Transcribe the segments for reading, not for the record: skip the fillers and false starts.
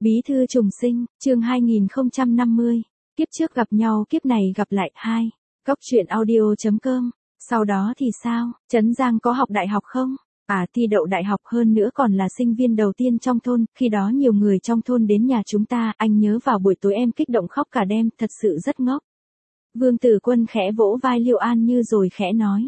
Bí thư trùng sinh, chương 2050. Kiếp trước gặp nhau kiếp này gặp lại 2. Góc truyện audio.com. Sau đó thì sao, Trấn Giang có học đại học không? Thi đậu đại học, hơn nữa còn là sinh viên đầu tiên trong thôn, khi đó nhiều người trong thôn đến nhà chúng ta, anh nhớ vào buổi tối em kích động khóc cả đêm, thật sự rất ngốc. Vương Tử Quân khẽ vỗ vai Liệu An Như rồi khẽ nói.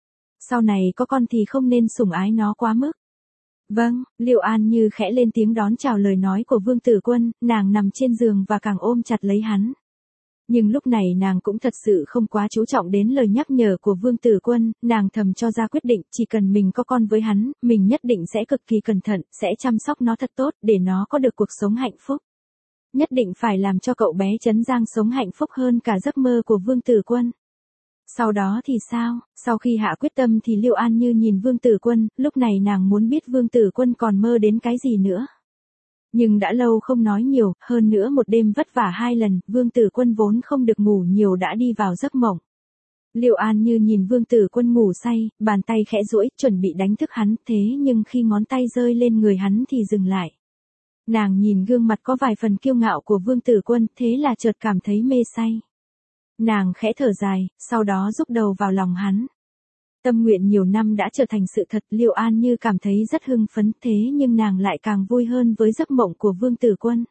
Sau này có con thì không nên sủng ái nó quá mức. Vâng, Liệu An Như khẽ lên tiếng đón chào lời nói của Vương Tử Quân, nàng nằm trên giường và càng ôm chặt lấy hắn. Nhưng lúc này nàng cũng thật sự không quá chú trọng đến lời nhắc nhở của Vương Tử Quân, nàng thầm cho ra quyết định, chỉ cần mình có con với hắn, mình nhất định sẽ cực kỳ cẩn thận, sẽ chăm sóc nó thật tốt, để nó có được cuộc sống hạnh phúc. Nhất định phải làm cho cậu bé Trấn Giang sống hạnh phúc hơn cả giấc mơ của Vương Tử Quân. Sau đó thì sao, sau khi hạ quyết tâm thì Liệu An Như nhìn Vương Tử Quân, lúc này nàng muốn biết Vương Tử Quân còn mơ đến cái gì nữa. Nhưng đã lâu không nói nhiều, hơn nữa một đêm vất vả 2 lần, Vương Tử Quân vốn không được ngủ nhiều đã đi vào giấc mộng. Liệu An Như nhìn Vương Tử Quân ngủ say, bàn tay khẽ duỗi, chuẩn bị đánh thức hắn, thế nhưng khi ngón tay rơi lên người hắn thì dừng lại. Nàng nhìn gương mặt có vài phần kiêu ngạo của Vương Tử Quân, thế là chợt cảm thấy mê say. Nàng khẽ thở dài, sau đó rúc đầu vào lòng hắn. Tâm nguyện nhiều năm đã trở thành sự thật, Liệu An Như cảm thấy rất hưng phấn, thế nhưng nàng lại càng vui hơn với giấc mộng của Vương Tử Quân.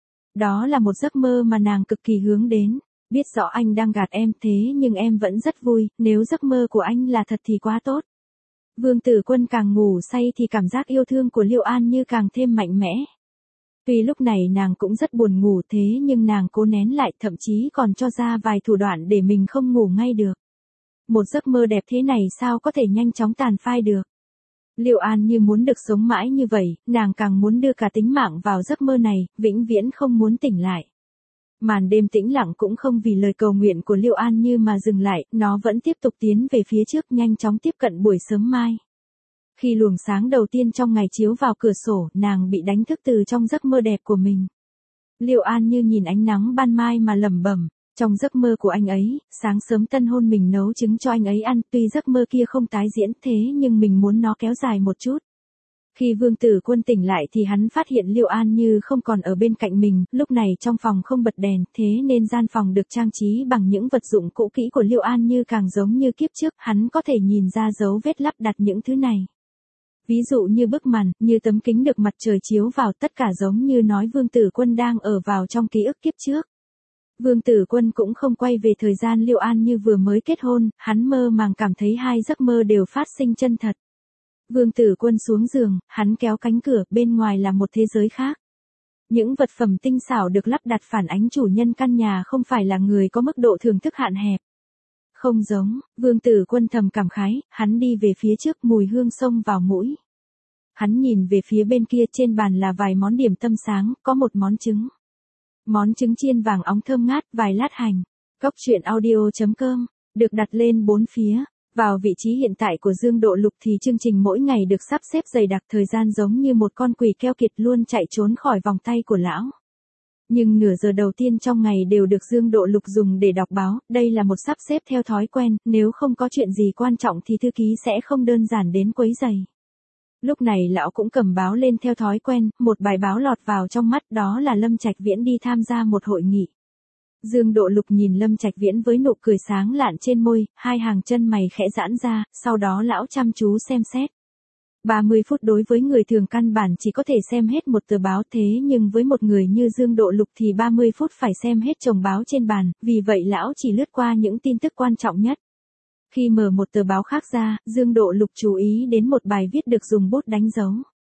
Đó là một giấc mơ mà nàng cực kỳ hướng đến. Biết rõ anh đang gạt em, thế nhưng em vẫn rất vui, nếu giấc mơ của anh là thật thì quá tốt. Vương Tử Quân càng ngủ say thì cảm giác yêu thương của Liệu An Như càng thêm mạnh mẽ. Tuy lúc này nàng cũng rất buồn ngủ, thế nhưng nàng cố nén lại, thậm chí còn cho ra vài thủ đoạn để mình không ngủ ngay được. Một giấc mơ đẹp thế này sao có thể nhanh chóng tàn phai được. Liệu An Như muốn được sống mãi như vậy, nàng càng muốn đưa cả tính mạng vào giấc mơ này, vĩnh viễn không muốn tỉnh lại. Màn đêm tĩnh lặng cũng không vì lời cầu nguyện của Liệu An Như mà dừng lại, nó vẫn tiếp tục tiến về phía trước, nhanh chóng tiếp cận buổi sớm mai. Khi luồng sáng đầu tiên trong ngày chiếu vào cửa sổ, nàng bị đánh thức từ trong giấc mơ đẹp của mình. Liệu An Như nhìn ánh nắng ban mai mà lẩm bẩm. Trong giấc mơ của anh ấy, sáng sớm tân hôn mình nấu trứng cho anh ấy ăn, tuy giấc mơ kia không tái diễn thế nhưng mình muốn nó kéo dài một chút. Khi Vương Tử Quân tỉnh lại thì hắn phát hiện Liệu An Như không còn ở bên cạnh mình, lúc này trong phòng không bật đèn, thế nên gian phòng được trang trí bằng những vật dụng cũ kỹ của Liệu An Như càng giống như kiếp trước, hắn có thể nhìn ra dấu vết lắp đặt những thứ này. Ví dụ như bức màn, như tấm kính được mặt trời chiếu vào, tất cả giống như nói Vương Tử Quân đang ở vào trong ký ức kiếp trước. Vương Tử Quân cũng không quay về thời gian Liệu An Như vừa mới kết hôn, hắn mơ màng cảm thấy hai giấc mơ đều phát sinh chân thật. Vương Tử Quân xuống giường, hắn kéo cánh cửa, bên ngoài là một thế giới khác. Những vật phẩm tinh xảo được lắp đặt phản ánh chủ nhân căn nhà không phải là người có mức độ thưởng thức hạn hẹp. Không giống, Vương Tử Quân thầm cảm khái, hắn đi về phía trước, mùi hương xông vào mũi. Hắn nhìn về phía bên kia, trên bàn là vài món điểm tâm sáng, có một món trứng. Món trứng chiên vàng óng thơm ngát, vài lát hành. Góc truyện audio.com, được đặt lên 4 phía. Vào vị trí hiện tại của Dương Độ Lục thì chương trình mỗi ngày được sắp xếp dày đặc, thời gian giống như một con quỷ keo kiệt luôn chạy trốn khỏi vòng tay của lão. Nhưng nửa giờ đầu tiên trong ngày đều được Dương Độ Lục dùng để đọc báo, đây là một sắp xếp theo thói quen, nếu không có chuyện gì quan trọng thì thư ký sẽ không đơn giản đến quấy rầy. Lúc này lão cũng cầm báo lên theo thói quen, một bài báo lọt vào trong mắt, đó là Lâm Trạch Viễn đi tham gia một hội nghị. Dương Độ Lục nhìn Lâm Trạch Viễn với nụ cười sáng lạn trên môi, hai hàng chân mày khẽ giãn ra, sau đó lão chăm chú xem xét. 30 phút đối với người thường căn bản chỉ có thể xem hết một tờ báo, thế nhưng với một người như Dương Độ Lục thì 30 phút phải xem hết chồng báo trên bàn, vì vậy lão chỉ lướt qua những tin tức quan trọng nhất. Khi mở một tờ báo khác ra, Dương Độ Lục chú ý đến một bài viết được dùng bút đánh dấu.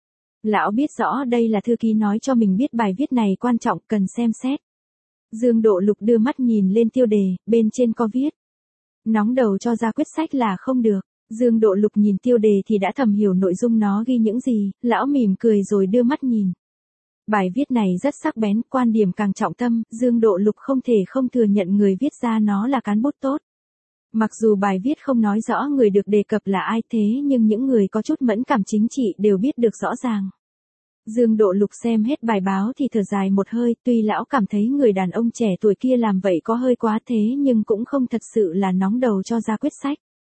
Lão biết rõ đây là thư ký nói cho mình biết bài viết này quan trọng, cần xem xét. Dương Độ Lục đưa mắt nhìn lên tiêu đề, bên trên có viết. Nóng đầu cho ra quyết sách là không được. Dương Độ Lục nhìn tiêu đề thì đã thầm hiểu nội dung nó ghi những gì, lão mỉm cười rồi đưa mắt nhìn. Bài viết này rất sắc bén, quan điểm càng trọng tâm, Dương Độ Lục không thể không thừa nhận người viết ra nó là cán bút tốt. Mặc dù bài viết không nói rõ người được đề cập là ai, thế nhưng những người có chút mẫn cảm chính trị đều biết được rõ ràng. Dương Độ Lục xem hết bài báo thì thở dài một hơi, tuy lão cảm thấy người đàn ông trẻ tuổi kia làm vậy có hơi quá thế nhưng cũng không thật sự là nóng đầu cho ra quyết sách.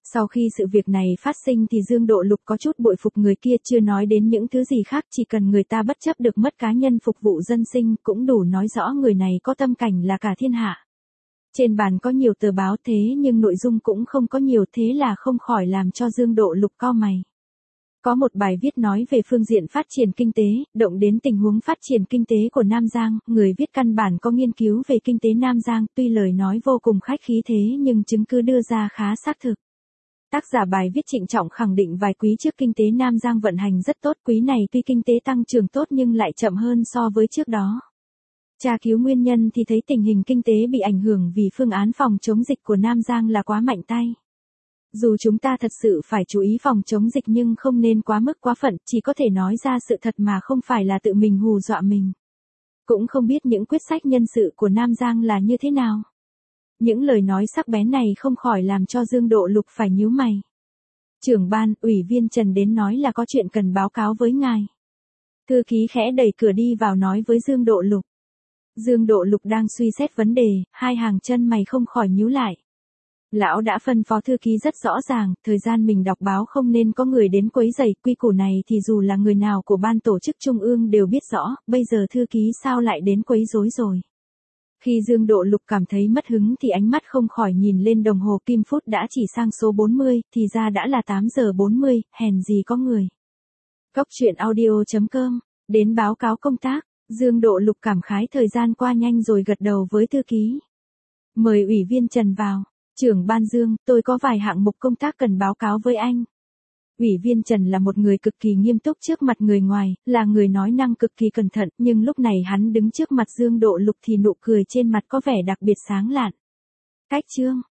Sau khi sự việc này phát sinh thì Dương Độ Lục có chút bội phục người kia, chưa nói đến những thứ gì khác, chỉ cần người ta bất chấp được mất cá nhân phục vụ dân sinh cũng đủ nói rõ người này có tâm cảnh là cả thiên hạ. Trên bàn có nhiều tờ báo thế nhưng nội dung cũng không có nhiều, thế là không khỏi làm cho Dương Độ Lục cau mày. Có một bài viết nói về phương diện phát triển kinh tế, động đến tình huống phát triển kinh tế của Nam Giang, người viết căn bản có nghiên cứu về kinh tế Nam Giang, tuy lời nói vô cùng khách khí thế nhưng chứng cứ đưa ra khá xác thực. Tác giả bài viết trịnh trọng khẳng định vài quý trước kinh tế Nam Giang vận hành rất tốt, quý này tuy kinh tế tăng trưởng tốt nhưng lại chậm hơn so với trước đó. Tra cứu nguyên nhân thì thấy tình hình kinh tế bị ảnh hưởng vì phương án phòng chống dịch của Nam Giang là quá mạnh tay. Dù chúng ta thật sự phải chú ý phòng chống dịch nhưng không nên quá mức quá phận, chỉ có thể nói ra sự thật mà không phải là tự mình hù dọa mình. Cũng không biết những quyết sách nhân sự của Nam Giang là như thế nào. Những lời nói sắc bén này không khỏi làm cho Dương Độ Lục phải nhíu mày. Trưởng ban, ủy viên Trần đến nói là có chuyện cần báo cáo với ngài. Thư ký khẽ đẩy cửa đi vào nói với Dương Độ Lục. Dương Độ Lục đang suy xét vấn đề, hai hàng chân mày không khỏi nhíu lại. Lão đã phân phó thư ký rất rõ ràng, thời gian mình đọc báo không nên có người đến quấy rầy, quy củ này thì dù là người nào của ban tổ chức trung ương đều biết rõ, bây giờ thư ký sao lại đến quấy rối rồi. Khi Dương Độ Lục cảm thấy mất hứng thì ánh mắt không khỏi nhìn lên đồng hồ kim phút đã chỉ sang số 40, thì ra đã là 8 giờ 40, hèn gì có người. Cốc truyện audio.com, đến báo cáo công tác, Dương Độ Lục cảm khái thời gian qua nhanh rồi gật đầu với thư ký. Mời ủy viên Trần vào. Trưởng ban Dương, tôi có vài hạng mục công tác cần báo cáo với anh. Ủy viên Trần là một người cực kỳ nghiêm túc trước mặt người ngoài, là người nói năng cực kỳ cẩn thận, nhưng lúc này hắn đứng trước mặt Dương Độ Lục thì nụ cười trên mặt có vẻ đặc biệt sáng lạn. Cách chương,